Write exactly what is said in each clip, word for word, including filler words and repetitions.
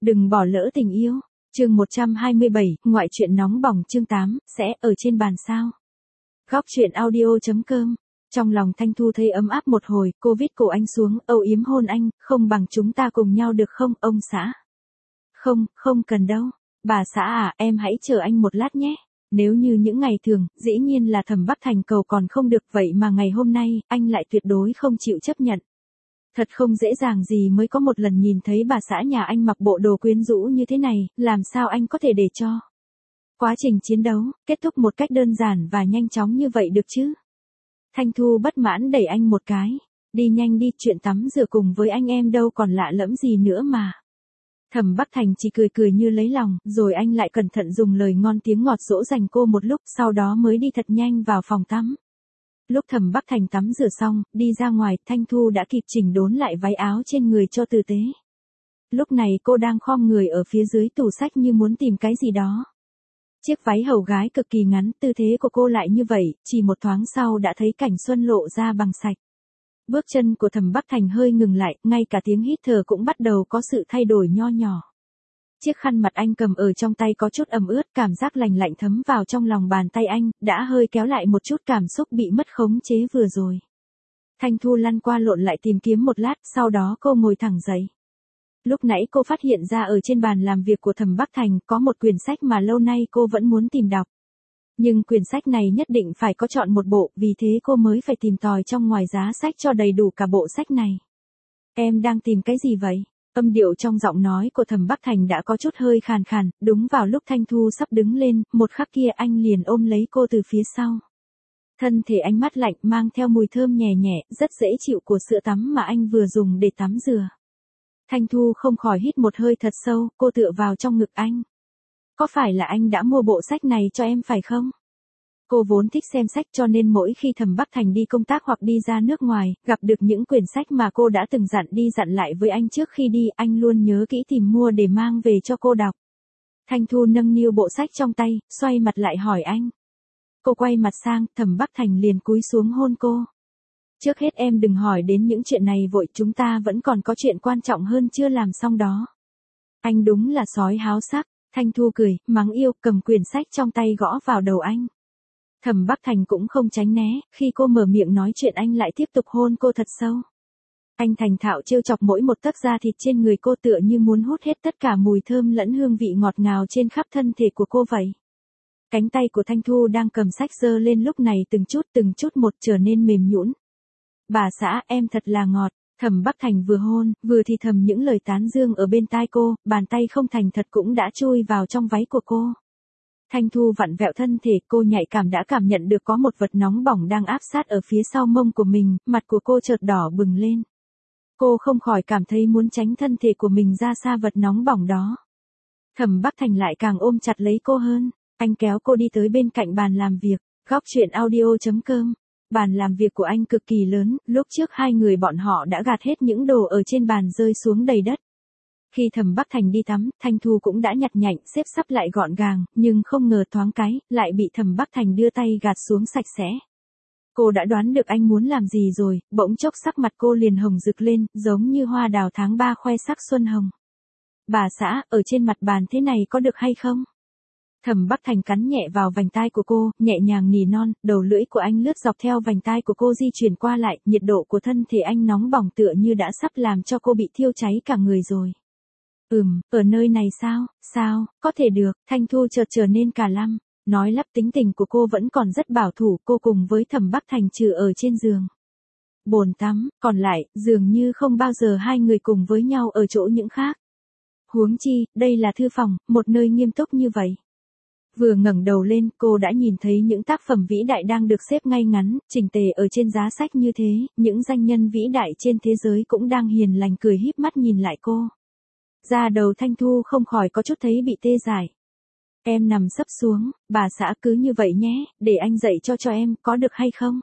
Đừng bỏ lỡ tình yêu. Chương một trăm hai mươi bảy, ngoại truyện nóng bỏng chương tám, sẽ ở trên bàn sao? Góc truyện audio chấm com. Trong lòng Thanh Thu thấy ấm áp một hồi, cô vít cổ anh xuống, âu yếm hôn anh, không bằng chúng ta cùng nhau được không, ông xã? Không, không cần đâu. Bà xã à, em hãy chờ anh một lát nhé. Nếu như những ngày thường, dĩ nhiên là Thẩm Bắc Thành cầu còn không được, vậy mà ngày hôm nay, anh lại tuyệt đối không chịu chấp nhận. Thật không dễ dàng gì mới có một lần nhìn thấy bà xã nhà anh mặc bộ đồ quyến rũ như thế này, làm sao anh có thể để cho quá trình chiến đấu kết thúc một cách đơn giản và nhanh chóng như vậy được chứ? Thanh Thu bất mãn đẩy anh một cái. Đi nhanh đi, chuyện tắm rửa cùng với anh em đâu còn lạ lẫm gì nữa mà. Thẩm Bắc Thành chỉ cười cười như lấy lòng, rồi anh lại cẩn thận dùng lời ngon tiếng ngọt dỗ dành cô một lúc, sau đó mới đi thật nhanh vào phòng tắm. Lúc Thẩm Bắc Thành tắm rửa xong, đi ra ngoài, Thanh Thu đã kịp chỉnh đốn lại váy áo trên người cho tử tế. Lúc này cô đang khom người ở phía dưới tủ sách như muốn tìm cái gì đó. Chiếc váy hầu gái cực kỳ ngắn, tư thế của cô lại như vậy, chỉ một thoáng sau đã thấy cảnh xuân lộ ra bằng sạch. Bước chân của Thẩm Bắc Thành hơi ngừng lại, ngay cả tiếng hít thở cũng bắt đầu có sự thay đổi nho nhỏ. Chiếc khăn mặt anh cầm ở trong tay có chút ẩm ướt, cảm giác lành lạnh thấm vào trong lòng bàn tay anh, đã hơi kéo lại một chút cảm xúc bị mất khống chế vừa rồi. Thanh Thu lăn qua lộn lại tìm kiếm một lát, sau đó cô ngồi thẳng dậy. Lúc nãy cô phát hiện ra ở trên bàn làm việc của Thẩm Bắc Thành có một quyển sách mà lâu nay cô vẫn muốn tìm đọc. Nhưng quyển sách này nhất định phải có chọn một bộ, vì thế cô mới phải tìm tòi trong ngoài giá sách cho đầy đủ cả bộ sách này. Em đang tìm cái gì vậy? Âm điệu trong giọng nói của Thẩm Bắc Thành đã có chút hơi khàn khàn, đúng vào lúc Thanh Thu sắp đứng lên, một khắc kia anh liền ôm lấy cô từ phía sau. Thân thể anh mát lạnh mang theo mùi thơm nhẹ nhẹ, rất dễ chịu của sữa tắm mà anh vừa dùng để tắm rửa. Thanh Thu không khỏi hít một hơi thật sâu, cô tựa vào trong ngực anh. Có phải là anh đã mua bộ sách này cho em phải không? Cô vốn thích xem sách cho nên mỗi khi Thẩm Bắc Thành đi công tác hoặc đi ra nước ngoài, gặp được những quyển sách mà cô đã từng dặn đi dặn lại với anh trước khi đi, anh luôn nhớ kỹ tìm mua để mang về cho cô đọc. Thanh Thu nâng niu bộ sách trong tay, xoay mặt lại hỏi anh. Cô quay mặt sang, Thẩm Bắc Thành liền cúi xuống hôn cô. Trước hết em đừng hỏi đến những chuyện này vội, chúng ta vẫn còn có chuyện quan trọng hơn chưa làm xong đó. Anh đúng là sói háo sắc. Thanh Thu cười, mắng yêu, cầm quyển sách trong tay gõ vào đầu anh. Thẩm Bắc Thành cũng không tránh né, khi cô mở miệng nói chuyện anh lại tiếp tục hôn cô thật sâu. Anh thành thạo trêu chọc mỗi một tấc da thịt trên người cô, tựa như muốn hút hết tất cả mùi thơm lẫn hương vị ngọt ngào trên khắp thân thể của cô vậy. Cánh tay của Thanh Thu đang cầm sách giơ lên lúc này từng chút từng chút một trở nên mềm nhũn. Bà xã, em thật là ngọt. Thẩm Bắc Thành vừa hôn, vừa thì thầm những lời tán dương ở bên tai cô, bàn tay không thành thật cũng đã chui vào trong váy của cô. Thanh Thu vặn vẹo thân thể, cô nhạy cảm đã cảm nhận được có một vật nóng bỏng đang áp sát ở phía sau mông của mình, mặt của cô chợt đỏ bừng lên. Cô không khỏi cảm thấy muốn tránh thân thể của mình ra xa vật nóng bỏng đó. Thẩm Bắc Thành lại càng ôm chặt lấy cô hơn, anh kéo cô đi tới bên cạnh bàn làm việc, góc truyện audio chấm com. Bàn làm việc của anh cực kỳ lớn, lúc trước hai người bọn họ đã gạt hết những đồ ở trên bàn rơi xuống đầy đất. Khi Thẩm Bắc Thành đi tắm, Thanh Thu cũng đã nhặt nhạnh xếp sắp lại gọn gàng, nhưng không ngờ thoáng cái, lại bị Thẩm Bắc Thành đưa tay gạt xuống sạch sẽ. Cô đã đoán được anh muốn làm gì rồi, bỗng chốc sắc mặt cô liền hồng rực lên, giống như hoa đào tháng ba khoe sắc xuân hồng. Bà xã, ở trên mặt bàn thế này có được hay không? Thẩm Bắc Thành cắn nhẹ vào vành tai của cô, nhẹ nhàng nỉ non, đầu lưỡi của anh lướt dọc theo vành tai của cô di chuyển qua lại, nhiệt độ của thân thể anh nóng bỏng tựa như đã sắp làm cho cô bị thiêu cháy cả người rồi. Ừm, ở nơi này sao, sao, có thể được, Thanh Thu chợt trở nên cả lăm, nói lắp tính tình của cô vẫn còn rất bảo thủ, cô cùng với Thẩm Bắc Thành trừ ở trên giường. Bồn tắm, còn lại, dường như không bao giờ hai người cùng với nhau ở chỗ những khác. Huống chi, đây là thư phòng, một nơi nghiêm túc như vậy. Vừa ngẩng đầu lên, cô đã nhìn thấy những tác phẩm vĩ đại đang được xếp ngay ngắn, chỉnh tề ở trên giá sách như thế, những danh nhân vĩ đại trên thế giới cũng đang hiền lành cười híp mắt nhìn lại cô. Da đầu Thanh Thu không khỏi có chút thấy bị tê dại. Em nằm sấp xuống, bà xã cứ như vậy nhé, để anh dậy cho cho em, có được hay không?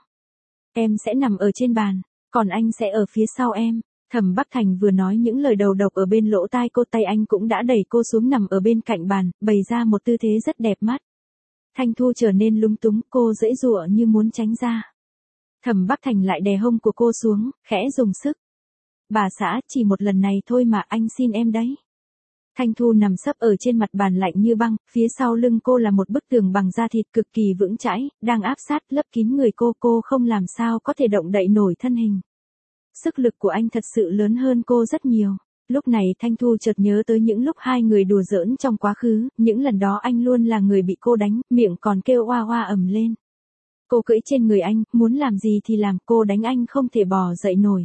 Em sẽ nằm ở trên bàn, còn anh sẽ ở phía sau em. Thẩm Bắc Thành vừa nói những lời đầu độc ở bên lỗ tai cô, tay anh cũng đã đẩy cô xuống nằm ở bên cạnh bàn, bày ra một tư thế rất đẹp mắt. Thanh Thu trở nên lúng túng, cô giãy giụa như muốn tránh ra. Thẩm Bắc Thành lại đè hông của cô xuống, khẽ dùng sức. Bà xã, chỉ một lần này thôi mà, anh xin em đấy. Thanh Thu nằm sấp ở trên mặt bàn lạnh như băng, phía sau lưng cô là một bức tường bằng da thịt cực kỳ vững chãi, đang áp sát lấp kín người cô, cô không làm sao có thể động đậy nổi thân hình. Sức lực của anh thật sự lớn hơn cô rất nhiều. Lúc này Thanh Thu chợt nhớ tới những lúc hai người đùa giỡn trong quá khứ, những lần đó anh luôn là người bị cô đánh, miệng còn kêu oa oa ầm lên. Cô cưỡi trên người anh, muốn làm gì thì làm, cô đánh anh không thể bò dậy nổi.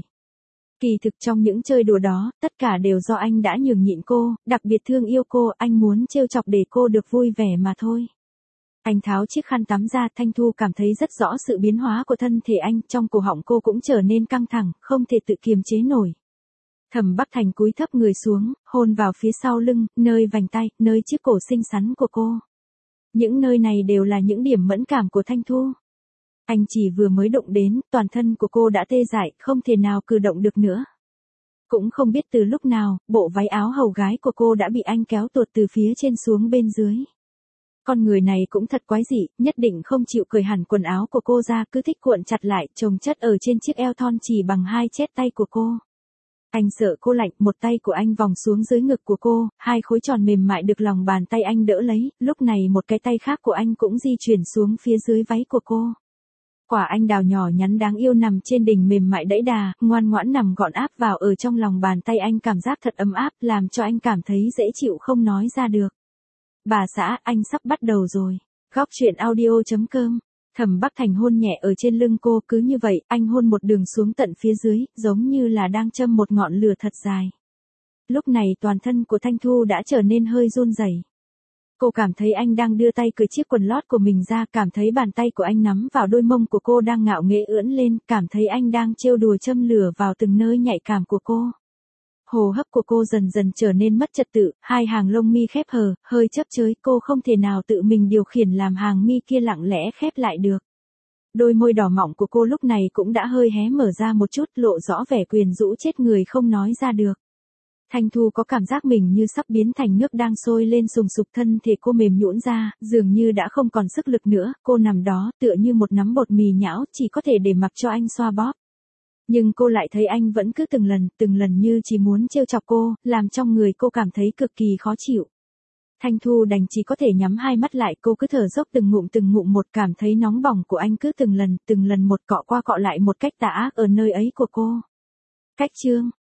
Kỳ thực trong những chơi đùa đó, tất cả đều do anh đã nhường nhịn cô, đặc biệt thương yêu cô, anh muốn trêu chọc để cô được vui vẻ mà thôi. Anh tháo chiếc khăn tắm ra, Thanh Thu cảm thấy rất rõ sự biến hóa của thân thể anh, trong cổ họng cô cũng trở nên căng thẳng, không thể tự kiềm chế nổi. Thẩm Bắc Thành cúi thấp người xuống, hôn vào phía sau lưng, nơi vành tay, nơi chiếc cổ xinh xắn của cô. Những nơi này đều là những điểm mẫn cảm của Thanh Thu. Anh chỉ vừa mới động đến, toàn thân của cô đã tê dại, không thể nào cử động được nữa. Cũng không biết từ lúc nào, bộ váy áo hầu gái của cô đã bị anh kéo tuột từ phía trên xuống bên dưới. Con người này cũng thật quái dị, nhất định không chịu cởi hẳn quần áo của cô ra, cứ thích cuộn chặt lại, chồng chất ở trên chiếc eo thon chỉ bằng hai chét tay của cô. Anh sợ cô lạnh, một tay của anh vòng xuống dưới ngực của cô, hai khối tròn mềm mại được lòng bàn tay anh đỡ lấy, lúc này một cái tay khác của anh cũng di chuyển xuống phía dưới váy của cô. Quả anh đào nhỏ nhắn đáng yêu nằm trên đỉnh mềm mại đẫy đà, ngoan ngoãn nằm gọn áp vào ở trong lòng bàn tay anh, cảm giác thật ấm áp, làm cho anh cảm thấy dễ chịu không nói ra được. Bà xã, anh sắp bắt đầu rồi. Góc truyện audio chấm com. Thẩm Bắc Thành hôn nhẹ ở trên lưng cô, cứ như vậy, anh hôn một đường xuống tận phía dưới, giống như là đang châm một ngọn lửa thật dài. Lúc này toàn thân của Thanh Thu đã trở nên hơi run rẩy. Cô cảm thấy anh đang đưa tay cởi chiếc quần lót của mình ra, cảm thấy bàn tay của anh nắm vào đôi mông của cô đang ngạo nghễ ưỡn lên, cảm thấy anh đang trêu đùa châm lửa vào từng nơi nhạy cảm của cô. Hô hấp của cô dần dần trở nên mất trật tự, hai hàng lông mi khép hờ, hơi chớp chới, cô không thể nào tự mình điều khiển làm hàng mi kia lặng lẽ khép lại được. Đôi môi đỏ mọng của cô lúc này cũng đã hơi hé mở ra một chút, lộ rõ vẻ quyến rũ chết người không nói ra được. Thanh Thu có cảm giác mình như sắp biến thành nước đang sôi lên sùng sục, thân thể cô mềm nhũn ra, dường như đã không còn sức lực nữa, cô nằm đó tựa như một nắm bột mì nhão, chỉ có thể để mặc cho anh xoa bóp. Nhưng cô lại thấy anh vẫn cứ từng lần, từng lần như chỉ muốn trêu chọc cô, làm trong người cô cảm thấy cực kỳ khó chịu. Thanh Thu đành chỉ có thể nhắm hai mắt lại, cô cứ thở dốc từng ngụm từng ngụm một, cảm thấy nóng bỏng của anh cứ từng lần, từng lần một cọ qua cọ lại một cách tà ác ở nơi ấy của cô. Cách chương